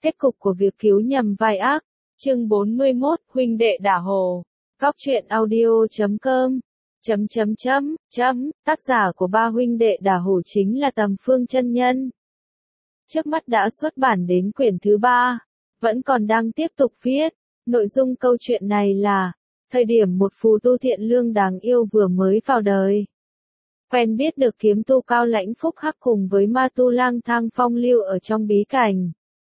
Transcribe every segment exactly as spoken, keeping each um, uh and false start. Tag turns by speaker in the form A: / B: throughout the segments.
A: Kết cục của việc cứu nhầm vai ác. Chương bốn mươi mốt, huynh đệ đả hồ. Góc truyện audio chấm com. Chấm chấm chấm, chấm, tác giả của ba huynh đệ đả hồ chính là Tầm Phương chân nhân. Trước mắt đã xuất bản đến quyển thứ ba, vẫn còn đang tiếp tục viết. Nội dung câu chuyện này là, thời điểm một phù tu thiện lương đáng yêu vừa mới vào đời. Quen biết được kiếm tu Cao Lãnh Phúc Hắc cùng với ma tu lang thang phong lưu ở trong bí cảnh.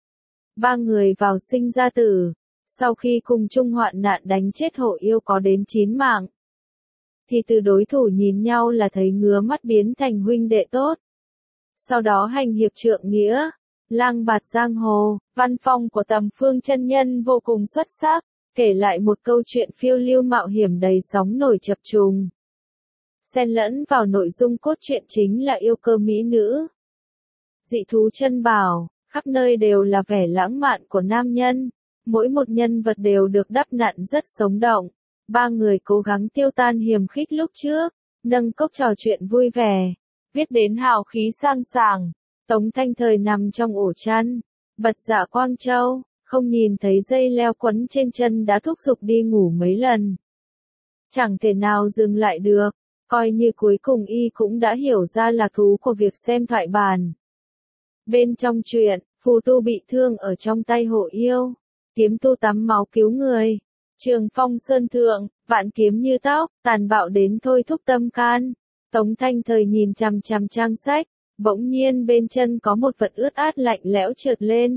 A: Ba người vào sinh ra tử, sau khi cùng chung hoạn nạn đánh chết hổ yêu có đến chín mạng. Thì từ đối thủ nhìn nhau là thấy ngứa mắt biến thành huynh đệ tốt. Sau đó hành hiệp trượng nghĩa, lang bạt giang hồ, văn phong của Tầm Phương chân nhân vô cùng xuất sắc, kể lại một câu chuyện phiêu lưu mạo hiểm đầy sóng nổi chập trùng. Xen lẫn vào nội dung cốt truyện chính là yêu cơ mỹ nữ. Dị thú chân bảo, khắp nơi đều là vẻ lãng mạn của nam nhân, mỗi một nhân vật đều được đắp nặn rất sống động. Ba người cố gắng tiêu tan hiềm khích lúc trước, nâng cốc trò chuyện vui vẻ, viết đến hào khí sang sảng. Tống Thanh Thời nằm trong ổ chăn, bật dạ Quang Châu, không nhìn thấy dây leo quấn trên chân đã thúc giục đi ngủ mấy lần. Chẳng thể nào dừng lại được, coi như cuối cùng y cũng đã hiểu ra lạc thú của việc xem thoại bản. Bên trong truyện, phù tu bị thương ở trong tay hổ yêu, kiếm tu tắm máu cứu người. Trường phong sơn thượng, vạn kiếm như tóc, tàn bạo đến thôi thúc tâm can. Tống Thanh Thời nhìn chằm chằm trang sách, bỗng nhiên bên chân có một vật ướt át lạnh lẽo trượt lên.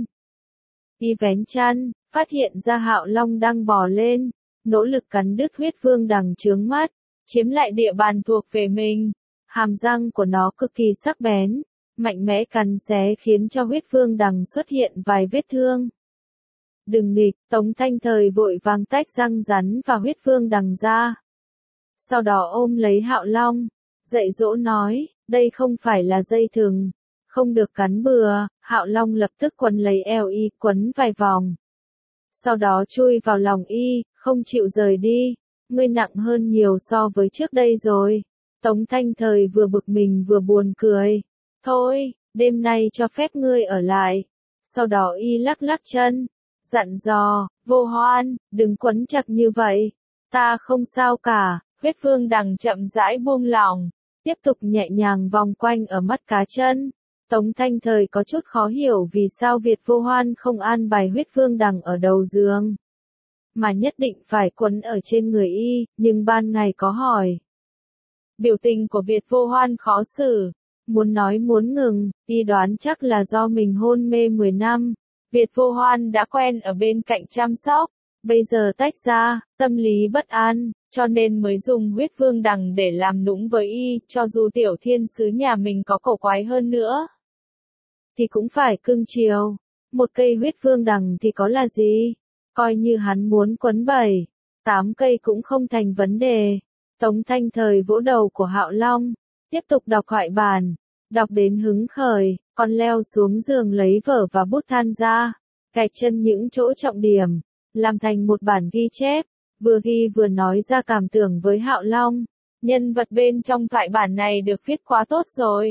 A: Y vén chăn, phát hiện ra Hạo Long đang bò lên, nỗ lực cắn đứt huyết vương đằng trướng mắt, chiếm lại địa bàn thuộc về mình. Hàm răng của nó cực kỳ sắc bén, mạnh mẽ cắn xé khiến cho huyết vương đằng xuất hiện vài vết thương. Đừng nghịch, Tống Thanh Thời vội vàng tách răng rắn và huyết vương đằng ra. Sau đó ôm lấy Hạo Long, dạy dỗ nói, đây không phải là dây thừng, không được cắn bừa. Hạo Long lập tức quấn lấy eo y, quấn vài vòng. Sau đó chui vào lòng y, không chịu rời đi. Ngươi nặng hơn nhiều so với trước đây rồi. Tống Thanh Thời vừa bực mình vừa buồn cười. Thôi, đêm nay cho phép ngươi ở lại. Sau đó y lắc lắc chân, dặn dò, Vô Hoan, đừng quấn chặt như vậy. Ta không sao cả. Huyết vương đằng chậm rãi buông lỏng, tiếp tục nhẹ nhàng vòng quanh ở mắt cá chân. Tống Thanh Thời có chút khó hiểu vì sao Việt Vô Hoan không an bài huyết vương đằng ở đầu giường, mà nhất định phải quấn ở trên người y, nhưng ban ngày có hỏi. Biểu tình của Việt Vô Hoan khó xử, muốn nói muốn ngừng, y đoán chắc là do mình hôn mê mười năm. Việt Vô Hoan đã quen ở bên cạnh chăm sóc, bây giờ tách ra, tâm lý bất an, cho nên mới dùng huyết vương đằng để làm nũng với y, cho dù tiểu thiên sứ nhà mình có cổ quái hơn nữa, thì cũng phải cưng chiều. Một cây huyết vương đằng thì có là gì, coi như hắn muốn quấn bảy, tám cây cũng không thành vấn đề. Tống Thanh Thời vỗ đầu của Hạo Long, tiếp tục đọc thoại bản, đọc đến hứng khởi, còn leo xuống giường lấy vở và bút than ra, gạch chân những chỗ trọng điểm, làm thành một bản ghi chép, vừa ghi vừa nói ra cảm tưởng với Hạo Long. Nhân vật bên trong thoại bản này được viết quá tốt rồi,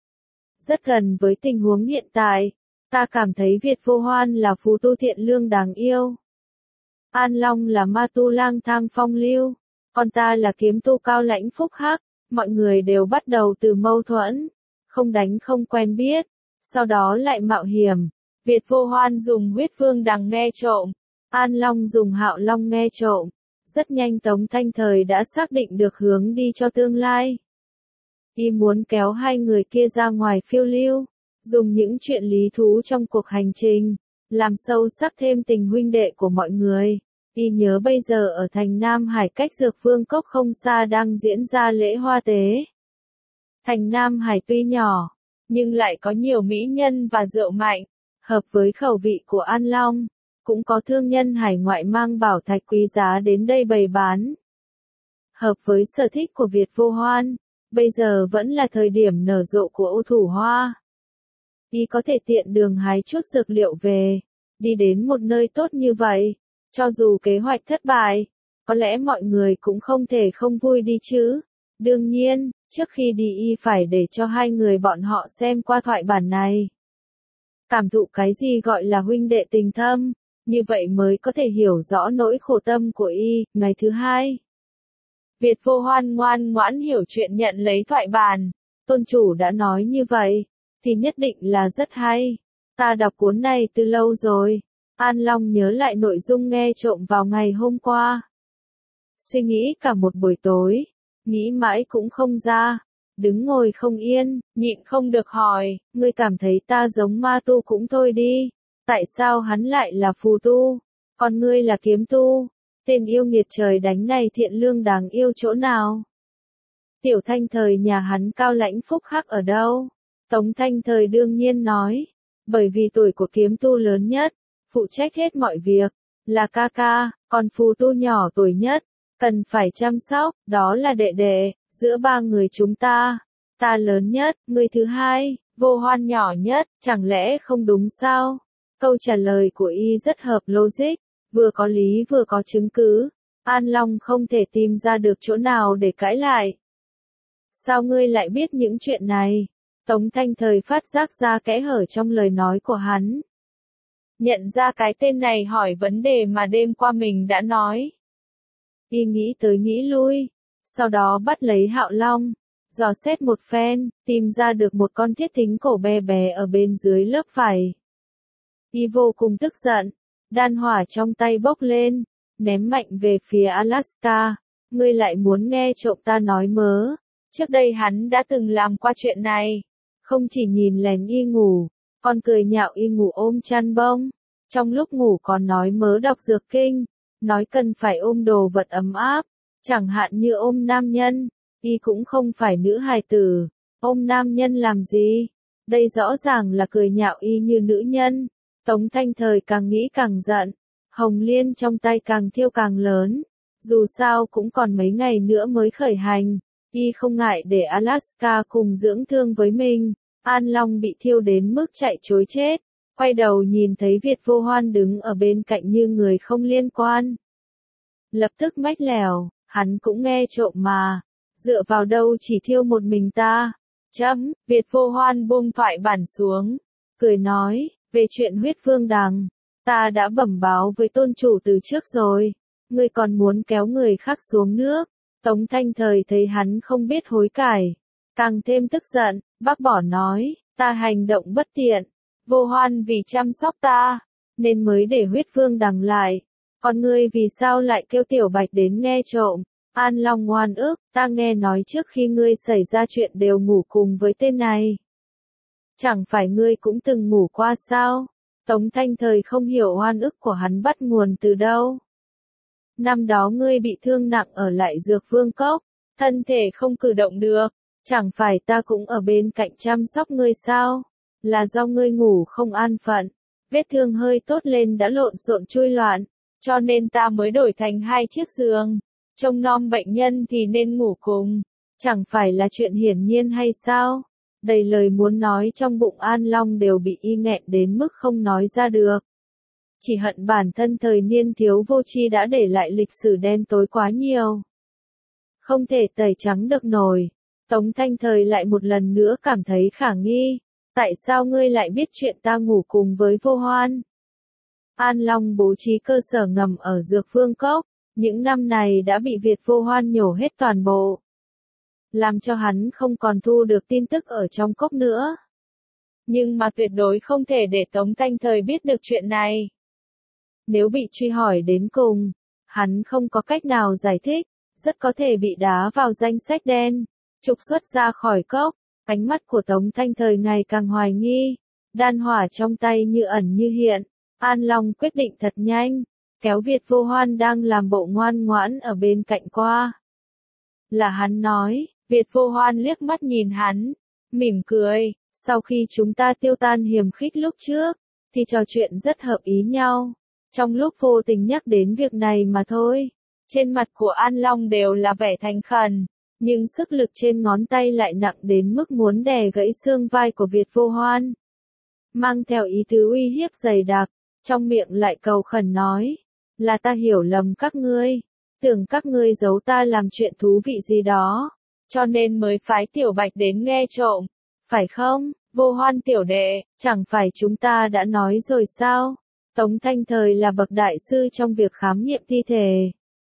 A: rất gần với tình huống hiện tại. Ta cảm thấy Việt Vô Hoan là phù tu thiện lương đáng yêu, An Long là ma tu lang thang phong lưu, còn ta là kiếm tu Cao Lãnh Phúc Hắc. Mọi người đều bắt đầu từ mâu thuẫn, không đánh không quen biết, sau đó lại mạo hiểm. Việt Vô Hoan dùng huyết vương đằng nghe trộm, An Long dùng Hạo Long nghe trộm. Rất nhanh Tống Thanh Thời đã xác định được hướng đi cho tương lai. Y muốn kéo hai người kia ra ngoài phiêu lưu, dùng những chuyện lý thú trong cuộc hành trình, làm sâu sắc thêm tình huynh đệ của mọi người. Y nhớ bây giờ ở thành Nam Hải cách Dược Vương Cốc không xa đang diễn ra lễ hoa tế. Thành Nam Hải tuy nhỏ, nhưng lại có nhiều mỹ nhân và rượu mạnh, hợp với khẩu vị của An Long. Cũng có thương nhân hải ngoại mang bảo thạch quý giá đến đây bày bán. Hợp với sở thích của Việt Vô Hoan, bây giờ vẫn là thời điểm nở rộ của ô thủ hoa. Y có thể tiện đường hái chút dược liệu về, đi đến một nơi tốt như vậy. Cho dù kế hoạch thất bại, có lẽ mọi người cũng không thể không vui đi chứ. Đương nhiên, trước khi đi y phải để cho hai người bọn họ xem qua thoại bản này. cảm thụ cái gì gọi là huynh đệ tình thâm, như vậy mới có thể hiểu rõ nỗi khổ tâm của y. Ngày thứ hai, Việt Vô Hoan ngoan ngoãn hiểu chuyện nhận lấy thoại bàn. Tôn chủ đã nói như vậy, thì nhất định là rất hay. Ta đọc cuốn này từ lâu rồi. An Long nhớ lại nội dung nghe trộm vào ngày hôm qua. Suy nghĩ cả một buổi tối, nghĩ mãi cũng không ra. Đứng ngồi không yên, nhịn không được hỏi, ngươi cảm thấy ta giống ma tu cũng thôi đi. Tại sao hắn lại là phù tu, còn ngươi là kiếm tu? Tên yêu nghiệt trời đánh này thiện lương đáng yêu chỗ nào? Tiểu Thanh Thời nhà hắn cao lãnh phúc hắc ở đâu? Tống Thanh Thời đương nhiên nói, bởi vì tuổi của kiếm tu lớn nhất, phụ trách hết mọi việc, là ca ca, còn phù tu nhỏ tuổi nhất, cần phải chăm sóc, đó là đệ đệ, giữa ba người chúng ta, ta lớn nhất, người thứ hai, Vô Hoan nhỏ nhất, chẳng lẽ không đúng sao? Câu trả lời của y rất hợp logic, vừa có lý vừa có chứng cứ. An Long không thể tìm ra được chỗ nào để cãi lại. Sao ngươi lại biết những chuyện này? Tống Thanh Thời phát giác ra kẽ hở trong lời nói của hắn. Nhận ra cái tên này hỏi vấn đề mà đêm qua mình đã nói. Y nghĩ tới nghĩ lui, sau đó bắt lấy Hạo Long, dò xét một phen, tìm ra được một con thiết thính cổ bé bé ở bên dưới lớp vải. Y vô cùng tức giận, đan hỏa trong tay bốc lên, ném mạnh về phía Alaska. Ngươi lại muốn nghe trộm ta nói mớ? Trước đây hắn đã từng làm qua chuyện này, không chỉ nhìn lén y ngủ, còn cười nhạo y ngủ ôm chăn bông, trong lúc ngủ còn nói mớ đọc dược kinh, nói cần phải ôm đồ vật ấm áp, chẳng hạn như ôm nam nhân. Y cũng không phải nữ hài tử, ôm nam nhân làm gì? Đây rõ ràng là cười nhạo y như nữ nhân. Tống Thanh Thời càng nghĩ càng giận, hồng liên trong tay càng thiêu càng lớn. Dù sao cũng còn mấy ngày nữa mới khởi hành, y không ngại để Alaska cùng dưỡng thương với mình. An Long bị thiêu đến mức chạy trối chết, quay đầu nhìn thấy Việt Vô Hoan đứng ở bên cạnh như người không liên quan. Lập tức mách lèo, hắn cũng nghe trộm mà, dựa vào đâu chỉ thiêu một mình ta. Chấm, Việt Vô Hoan buông thoại bản xuống, cười nói, về chuyện huyết vương đằng, ta đã bẩm báo với tôn chủ từ trước rồi, ngươi còn muốn kéo người khác xuống nước. Tống Thanh Thời thấy hắn không biết hối cải, càng thêm tức giận, bác bỏ nói, ta hành động bất tiện, Vô Hoan vì chăm sóc ta, nên mới để huyết vương đằng lại, còn ngươi vì sao lại kêu Tiểu Bạch đến nghe trộm? An Long ngoan ức, ta nghe nói trước khi ngươi xảy ra chuyện đều ngủ cùng với tên này. Chẳng phải ngươi cũng từng ngủ qua sao? Tống Thanh Thời không hiểu oan ức của hắn bắt nguồn từ đâu. Năm đó ngươi bị thương nặng ở lại Dược Vương Cốc, thân thể không cử động được, chẳng phải ta cũng ở bên cạnh chăm sóc ngươi sao? Là do ngươi ngủ không an phận, vết thương hơi tốt lên đã lộn xộn chui loạn, cho nên ta mới đổi thành hai chiếc giường. Trông nom bệnh nhân thì nên ngủ cùng, chẳng phải là chuyện hiển nhiên hay sao? Đầy lời muốn nói trong bụng An Long đều bị y nghẹn đến mức không nói ra được. Chỉ hận bản thân thời niên thiếu vô tri đã để lại lịch sử đen tối quá nhiều. Không thể tẩy trắng được nổi. Tống Thanh Thời lại một lần nữa cảm thấy khả nghi. Tại sao ngươi lại biết chuyện ta ngủ cùng với Vô Hoan? An Long bố trí cơ sở ngầm ở Dược Vương Cốc. Những năm này đã bị Việt Vô Hoan nhổ hết toàn bộ, làm cho hắn không còn thu được tin tức ở trong cốc nữa. Nhưng mà tuyệt đối không thể để Tống Thanh Thời biết được chuyện này. Nếu bị truy hỏi đến cùng, hắn không có cách nào giải thích, rất có thể bị đá vào danh sách đen, trục xuất ra khỏi cốc. Ánh mắt của Tống Thanh Thời ngày càng hoài nghi, đan hỏa trong tay như ẩn như hiện. An Long quyết định thật nhanh, kéo Việt Vô Hoan đang làm bộ ngoan ngoãn ở bên cạnh qua. Là hắn nói, Việt Vô Hoan liếc mắt nhìn hắn, mỉm cười, sau khi chúng ta tiêu tan hiềm khích lúc trước, thì trò chuyện rất hợp ý nhau. Trong lúc vô tình nhắc đến việc này mà thôi, trên mặt của An Long đều là vẻ thành khẩn, nhưng sức lực trên ngón tay lại nặng đến mức muốn đè gãy xương vai của Việt Vô Hoan. Mang theo ý tứ uy hiếp dày đặc, trong miệng lại cầu khẩn nói, là ta hiểu lầm các ngươi, tưởng các ngươi giấu ta làm chuyện thú vị gì đó, cho nên mới phái Tiểu Bạch đến nghe trộm, phải không? Vô Hoan tiểu đệ, chẳng phải chúng ta đã nói rồi sao? Tống Thanh Thời là bậc đại sư trong việc khám nghiệm thi thể.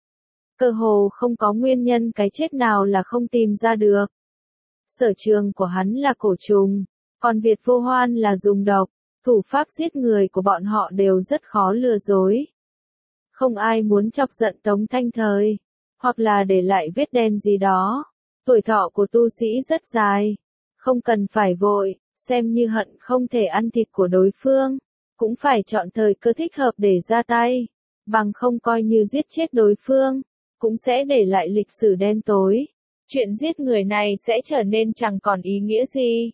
A: Cơ hồ không có nguyên nhân cái chết nào là không tìm ra được. Sở trường của hắn là cổ trùng, còn Việt Vô Hoan là dùng độc, thủ pháp giết người của bọn họ đều rất khó lừa dối. Không ai muốn chọc giận Tống Thanh Thời, hoặc là để lại vết đen gì đó. Tuổi thọ của tu sĩ rất dài, không cần phải vội, xem như hận không thể ăn thịt của đối phương, cũng phải chọn thời cơ thích hợp để ra tay, bằng không coi như giết chết đối phương, cũng sẽ để lại lịch sử đen tối. Chuyện giết người này sẽ trở nên chẳng còn ý nghĩa gì.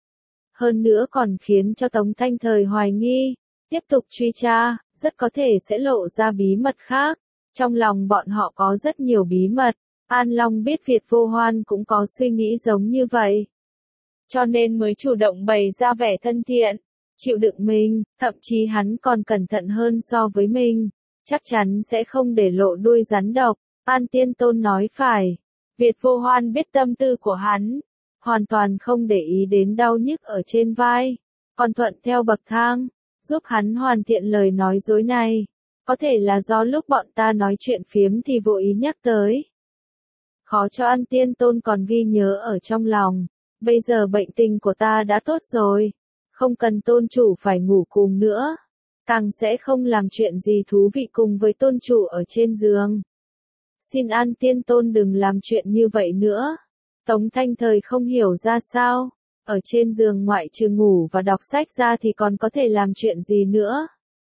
A: Hơn nữa còn khiến cho Tống Thanh Thời hoài nghi, tiếp tục truy tra, rất có thể sẽ lộ ra bí mật khác. Trong lòng bọn họ có rất nhiều bí mật, An Long biết Việt Vô Hoan cũng có suy nghĩ giống như vậy. Cho nên mới chủ động bày ra vẻ thân thiện, chịu đựng mình, thậm chí hắn còn cẩn thận hơn so với mình, chắc chắn sẽ không để lộ đuôi rắn độc. An Tiên Tôn nói phải, Việt Vô Hoan biết tâm tư của hắn, hoàn toàn không để ý đến đau nhức ở trên vai, còn thuận theo bậc thang, giúp hắn hoàn thiện lời nói dối này. Có thể là do lúc bọn ta nói chuyện phiếm thì vô ý nhắc tới. Khó cho An Tiên Tôn còn ghi nhớ ở trong lòng. Bây giờ bệnh tình của ta đã tốt rồi, không cần tôn chủ phải ngủ cùng nữa, càng sẽ không làm chuyện gì thú vị cùng với tôn chủ ở trên giường. Xin An Tiên Tôn đừng làm chuyện như vậy nữa. Tống Thanh Thời không hiểu ra sao, ở trên giường ngoại trừ ngủ và đọc sách ra thì còn có thể làm chuyện gì nữa.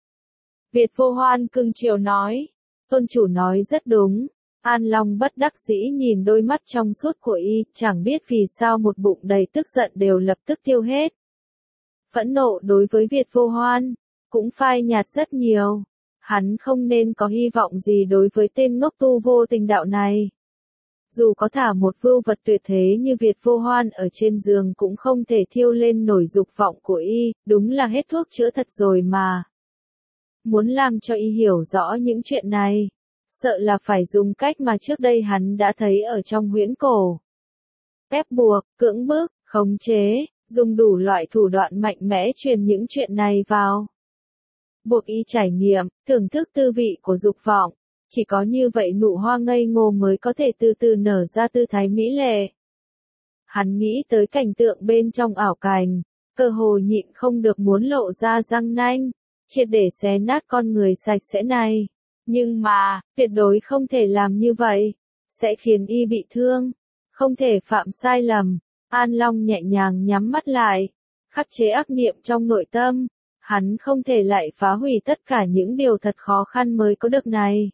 A: Việt Vô Hoan cưng chiều nói, tôn chủ nói rất đúng. An Long bất đắc dĩ nhìn đôi mắt trong suốt của y, chẳng biết vì sao một bụng đầy tức giận đều lập tức tiêu hết. Phẫn nộ đối với Việt Vô Hoan, cũng phai nhạt rất nhiều. Hắn không nên có hy vọng gì đối với tên ngốc tu vô tình đạo này. Dù có thả một vưu vật tuyệt thế như Việt Vô Hoan ở trên giường cũng không thể thiêu lên nổi dục vọng của y, đúng là hết thuốc chữa thật rồi mà. Muốn làm cho y hiểu rõ những chuyện này, sợ là phải dùng cách mà trước đây hắn đã thấy ở trong huyễn cổ. Ép buộc, cưỡng bức, khống chế, dùng đủ loại thủ đoạn mạnh mẽ truyền những chuyện này vào. Buộc y trải nghiệm, thưởng thức tư vị của dục vọng. Chỉ có như vậy nụ hoa ngây ngô mới có thể từ từ nở ra tư thái mỹ lệ. Hắn nghĩ tới cảnh tượng bên trong ảo cảnh, cơ hồ nhịn không được muốn lộ ra răng nanh, triệt để xé nát con người sạch sẽ này. Nhưng mà, tuyệt đối không thể làm như vậy, sẽ khiến y bị thương, không thể phạm sai lầm. An Long nhẹ nhàng nhắm mắt lại, khắc chế ác niệm trong nội tâm, hắn không thể lại phá hủy tất cả những điều thật khó khăn mới có được này.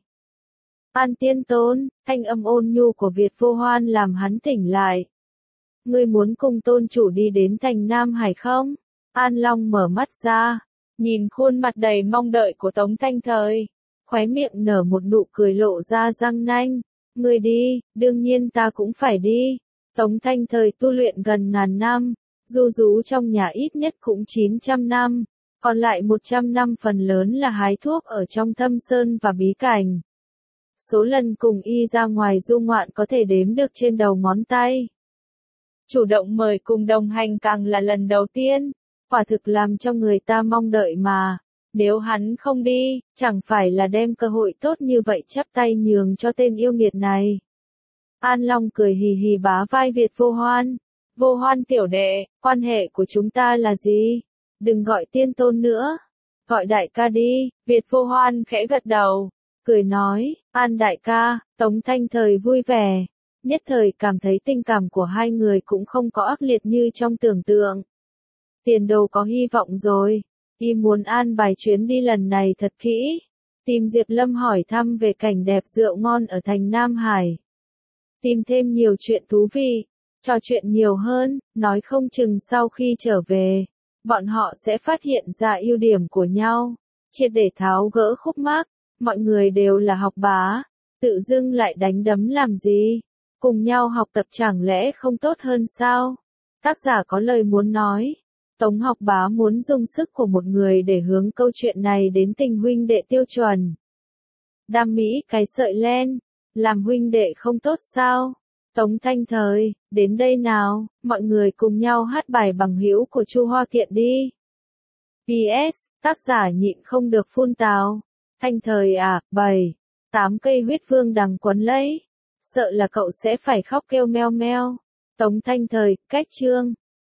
A: An Tiên Tôn, thanh âm ôn nhu của Việt Vô Hoan làm hắn tỉnh lại. Ngươi muốn cùng tôn chủ đi đến thành Nam Hải không? An Long mở mắt ra, nhìn khuôn mặt đầy mong đợi của Tống Thanh Thời, khóe miệng nở một nụ cười lộ ra răng nanh. Ngươi đi, đương nhiên ta cũng phải đi. Tống Thanh Thời tu luyện gần ngàn năm, du rú trong nhà ít nhất cũng chín trăm năm, còn lại một trăm năm phần lớn là hái thuốc ở trong thâm sơn và bí cảnh. Số lần cùng y ra ngoài du ngoạn có thể đếm được trên đầu ngón tay. Chủ động mời cùng đồng hành càng là lần đầu tiên, quả thực làm cho người ta mong đợi mà. Nếu hắn không đi, chẳng phải là đem cơ hội tốt như vậy chắp tay nhường cho tên yêu nghiệt này. An Long cười hì hì bá vai Việt Vô Hoan. Vô Hoan tiểu đệ, quan hệ của chúng ta là gì? Đừng gọi tiên tôn nữa. Gọi đại ca đi. Việt Vô Hoan khẽ gật đầu, cười nói, An đại ca. Tống Thanh Thời vui vẻ, nhất thời cảm thấy tình cảm của hai người cũng không có ác liệt như trong tưởng tượng. Tiền đồ có hy vọng rồi. Y muốn an bài chuyến đi lần này thật kỹ. Tìm Diệp Lâm hỏi thăm về cảnh đẹp rượu ngon ở thành Nam Hải. Tìm thêm nhiều chuyện thú vị, trò chuyện nhiều hơn, nói không chừng sau khi trở về, bọn họ sẽ phát hiện ra ưu điểm của nhau, triệt để tháo gỡ khúc mắc. Mọi người đều là học bá, tự dưng lại đánh đấm làm gì? Cùng nhau học tập chẳng lẽ không tốt hơn sao? Tác giả có lời muốn nói. Tống học bá muốn dùng sức của một người để hướng câu chuyện này đến tình huynh đệ tiêu chuẩn. Đam mỹ cái sợi len, làm huynh đệ không tốt sao? Tống Thanh Thời, đến đây nào, mọi người cùng nhau hát bài Bằng hữu của Chu Hoa Kiện đi. pê ét, tác giả nhịn không được phun tào. Thanh Thời à, bảy, tám cây huyết vương đằng quấn lấy. Sợ là cậu sẽ phải khóc kêu meo meo. Tống Thanh Thời, cách chương.